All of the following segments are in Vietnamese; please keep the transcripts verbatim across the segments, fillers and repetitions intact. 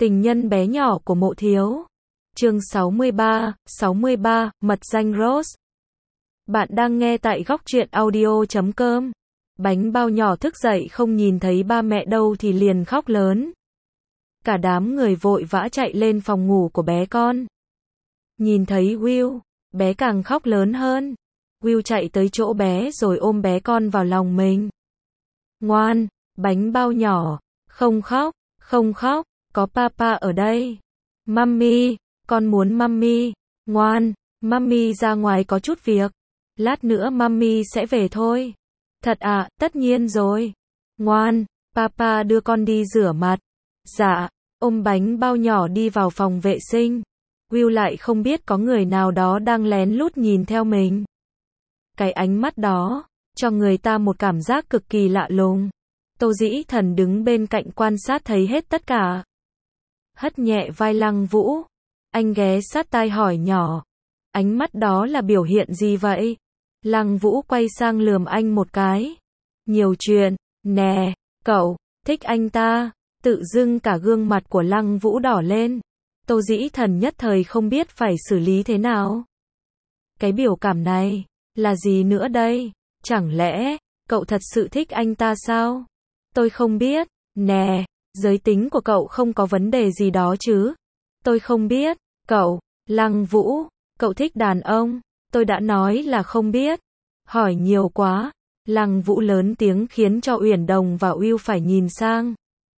Tình nhân bé nhỏ của Mộ Thiếu. Chương sáu mươi ba, sáu mươi ba, mật danh Rose. Bạn đang nghe tại góc truyện audio chấm com. Bánh bao nhỏ thức dậy không nhìn thấy ba mẹ đâu thì liền khóc lớn. Cả đám người vội vã chạy lên phòng ngủ của bé con. Nhìn thấy Will, bé càng khóc lớn hơn. Will chạy tới chỗ bé rồi ôm bé con vào lòng mình. Ngoan, bánh bao nhỏ, không khóc, không khóc, có papa ở đây. Mummy, con muốn mummy, ngoan, mummy ra ngoài có chút việc. Lát nữa mummy sẽ về thôi. Thật à, tất nhiên rồi. Ngoan, papa đưa con đi rửa mặt. Dạ, ôm bánh bao nhỏ đi vào phòng vệ sinh. Will lại không biết có người nào đó đang lén lút nhìn theo mình. Cái ánh mắt đó, cho người ta một cảm giác cực kỳ lạ lùng. Tô Dĩ Thần đứng bên cạnh quan sát thấy hết tất cả. Hất nhẹ vai Lăng Vũ. Anh ghé sát tai hỏi nhỏ. Ánh mắt đó là biểu hiện gì vậy? Lăng Vũ quay sang lườm anh một cái. Nhiều chuyện, nè, cậu, thích anh ta. Tự dưng cả gương mặt của Lăng Vũ đỏ lên. Tô Dĩ Thần nhất thời không biết phải xử lý thế nào. Cái biểu cảm này, là gì nữa đây? Chẳng lẽ, cậu thật sự thích anh ta sao? Tôi không biết, nè, giới tính của cậu không có vấn đề gì đó chứ? Tôi không biết, cậu, Lăng Vũ, cậu thích đàn ông? Tôi đã nói là không biết. Hỏi nhiều quá. Lăng Vũ lớn tiếng khiến cho Uyển Đồng và Will phải nhìn sang.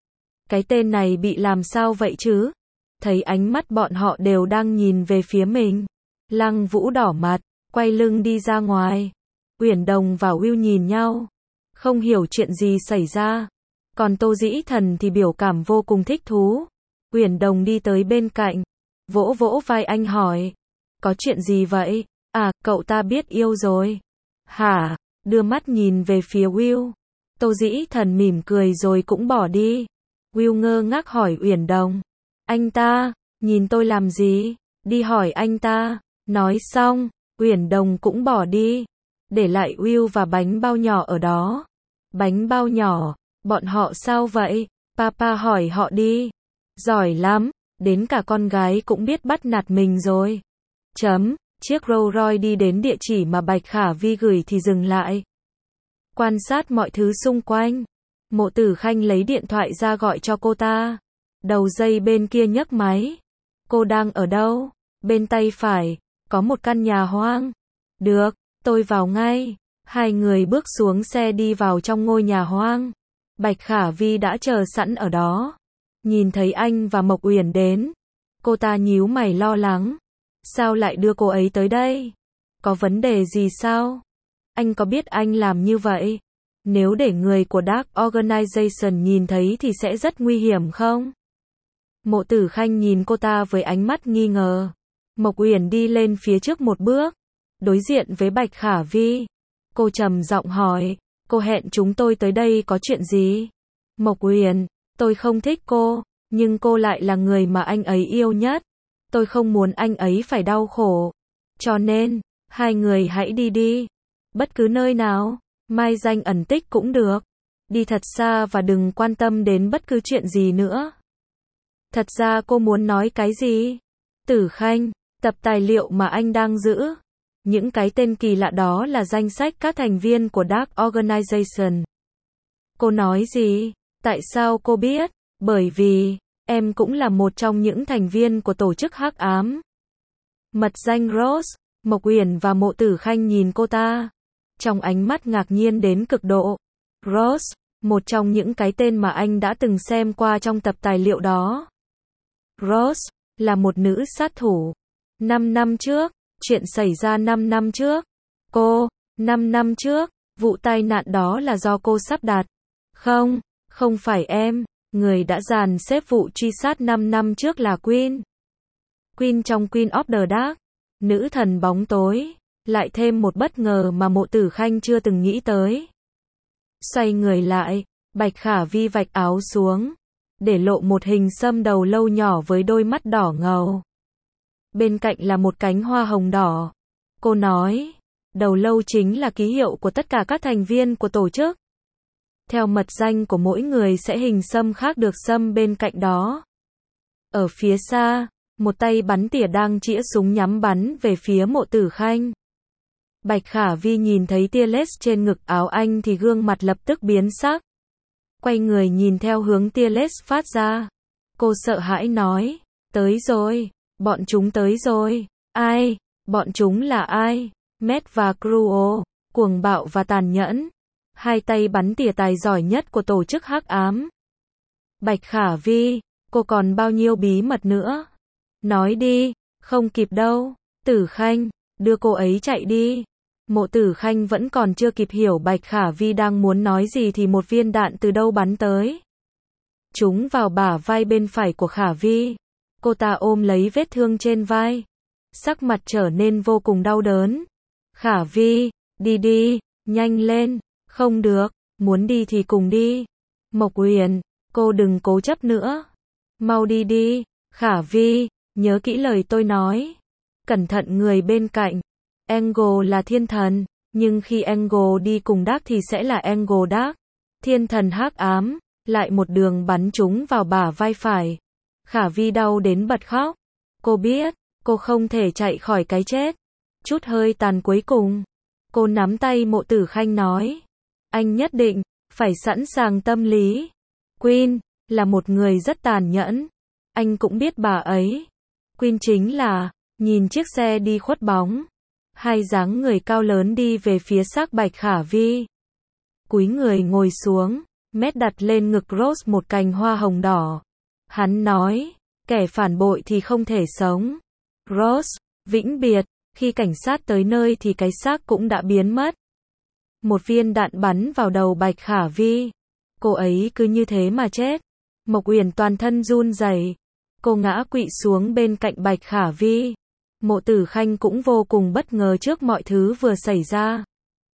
Cái tên này bị làm sao vậy chứ? Thấy ánh mắt bọn họ đều đang nhìn về phía mình. Lăng Vũ đỏ mặt, quay lưng đi ra ngoài. Uyển Đồng và Will nhìn nhau. Không hiểu chuyện gì xảy ra. Còn Tô Dĩ Thần thì biểu cảm vô cùng thích thú. Uyển Đồng đi tới bên cạnh. Vỗ vỗ vai anh hỏi. Có chuyện gì vậy? À, cậu ta biết yêu rồi. Hả? Đưa mắt nhìn về phía Will. Tô Dĩ Thần mỉm cười rồi cũng bỏ đi. Will ngơ ngác hỏi Uyển Đồng. Anh ta, nhìn tôi làm gì? Đi hỏi anh ta. Nói xong, Uyển Đồng cũng bỏ đi. Để lại Will và bánh bao nhỏ ở đó. Bánh bao nhỏ, bọn họ sao vậy? Papa hỏi họ đi. Giỏi lắm, đến cả con gái cũng biết bắt nạt mình rồi. Chấm, chiếc Rolls Royce đi đến địa chỉ mà Bạch Khả Vi gửi thì dừng lại. Quan sát mọi thứ xung quanh. Mộ Tử Khanh lấy điện thoại ra gọi cho cô ta. Đầu dây bên kia nhấc máy. Cô đang ở đâu? Bên tay phải, có một căn nhà hoang. Được, tôi vào ngay. Hai người bước xuống xe đi vào trong ngôi nhà hoang. Bạch Khả Vi đã chờ sẵn ở đó. Nhìn thấy anh và Mộc Uyển đến. Cô ta nhíu mày lo lắng. Sao lại đưa cô ấy tới đây? Có vấn đề gì sao? Anh có biết anh làm như vậy? Nếu để người của Dark Organization nhìn thấy thì sẽ rất nguy hiểm không? Mộ Tử Khanh nhìn cô ta với ánh mắt nghi ngờ. Mộc Uyển đi lên phía trước một bước. Đối diện với Bạch Khả Vi. Cô trầm giọng hỏi. Cô hẹn chúng tôi tới đây có chuyện gì? Mộc Uyển, tôi không thích cô. Nhưng cô lại là người mà anh ấy yêu nhất. Tôi không muốn anh ấy phải đau khổ. Cho nên, hai người hãy đi đi. Bất cứ nơi nào. Mai danh ẩn tích cũng được. Đi thật xa và đừng quan tâm đến bất cứ chuyện gì nữa. Thật ra cô muốn nói cái gì? Tử Khanh, tập tài liệu mà anh đang giữ. Những cái tên kỳ lạ đó là danh sách các thành viên của Dark Organization. Cô nói gì? Tại sao cô biết? Bởi vì, em cũng là một trong những thành viên của tổ chức hắc ám. Mật danh Rose. Mộc Uyển và Mộ Tử Khanh nhìn cô ta. Trong ánh mắt ngạc nhiên đến cực độ. Rose, một trong những cái tên mà anh đã từng xem qua trong tập tài liệu đó. Rose, là một nữ sát thủ. Năm năm trước, chuyện xảy ra năm năm trước. Cô, năm năm trước, vụ tai nạn đó là do cô sắp đặt. Không, không phải em, người đã dàn xếp vụ truy sát năm năm trước là Queen. Queen trong Queen of the Dark, nữ thần bóng tối. Lại thêm một bất ngờ mà Mộ Tử Khanh chưa từng nghĩ tới. Xoay người lại, Bạch Khả Vi vạch áo xuống. Để lộ một hình xăm đầu lâu nhỏ với đôi mắt đỏ ngầu. Bên cạnh là một cánh hoa hồng đỏ. Cô nói, đầu lâu chính là ký hiệu của tất cả các thành viên của tổ chức. Theo mật danh của mỗi người sẽ hình xăm khác được xăm bên cạnh đó. Ở phía xa, một tay bắn tỉa đang chĩa súng nhắm bắn về phía Mộ Tử Khanh. Bạch Khả Vi nhìn thấy tia laser trên ngực áo anh thì gương mặt lập tức biến sắc. Quay người nhìn theo hướng tia laser phát ra. Cô sợ hãi nói, tới rồi, bọn chúng tới rồi. Ai? Bọn chúng là ai? Matt và Cruel, cuồng bạo và tàn nhẫn. Hai tay bắn tỉa tài giỏi nhất của tổ chức hắc ám. Bạch Khả Vi, cô còn bao nhiêu bí mật nữa? Nói đi, không kịp đâu. Tử Khanh, đưa cô ấy chạy đi. Mộ Tử Khanh vẫn còn chưa kịp hiểu Bạch Khả Vi đang muốn nói gì thì một viên đạn từ đâu bắn tới. Trúng vào bả vai bên phải của Khả Vi. Cô ta ôm lấy vết thương trên vai. Sắc mặt trở nên vô cùng đau đớn. Khả Vi, đi đi, nhanh lên. Không được, muốn đi thì cùng đi. Mộc Uyển, cô đừng cố chấp nữa. Mau đi đi, Khả Vi, nhớ kỹ lời tôi nói. Cẩn thận người bên cạnh. Angle là thiên thần, nhưng khi Angle đi cùng Dark thì sẽ là Angle Dark. Thiên thần hắc ám, lại một đường bắn trúng vào bả vai phải. Khả Vi đau đến bật khóc. Cô biết, cô không thể chạy khỏi cái chết. Chút hơi tàn cuối cùng, cô nắm tay Mộ Tử Khanh nói. Anh nhất định, phải sẵn sàng tâm lý. Queen, là một người rất tàn nhẫn. Anh cũng biết bà ấy. Queen chính là, nhìn chiếc xe đi khuất bóng. Hai dáng người cao lớn đi về phía xác Bạch Khả Vi. Cúi người ngồi xuống, Matt đặt lên ngực Rose một cành hoa hồng đỏ. Hắn nói, kẻ phản bội thì không thể sống. Rose, vĩnh biệt, khi cảnh sát tới nơi thì cái xác cũng đã biến mất. Một viên đạn bắn vào đầu Bạch Khả Vi. Cô ấy cứ như thế mà chết. Mộc Uyển toàn thân run rẩy. Cô ngã quỵ xuống bên cạnh Bạch Khả Vi. Mộ Tử Khanh cũng vô cùng bất ngờ trước mọi thứ vừa xảy ra.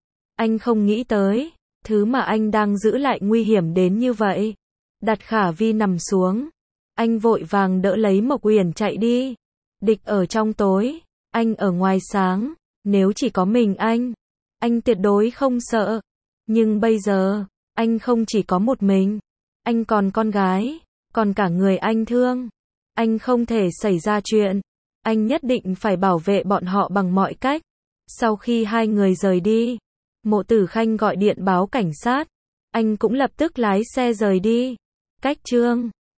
Anh không nghĩ tới, thứ mà anh đang giữ lại nguy hiểm đến như vậy. Đặt Khả Vi nằm xuống. Anh vội vàng đỡ lấy Mộc Uyển chạy đi. Địch ở trong tối, anh ở ngoài sáng. Nếu chỉ có mình anh, anh tuyệt đối không sợ. Nhưng bây giờ, anh không chỉ có một mình. Anh còn con gái, còn cả người anh thương. Anh không thể xảy ra chuyện. Anh nhất định phải bảo vệ bọn họ bằng mọi cách. Sau khi hai người rời đi, Mộ Tử Khanh gọi điện báo cảnh sát. Anh cũng lập tức lái xe rời đi. Cách chương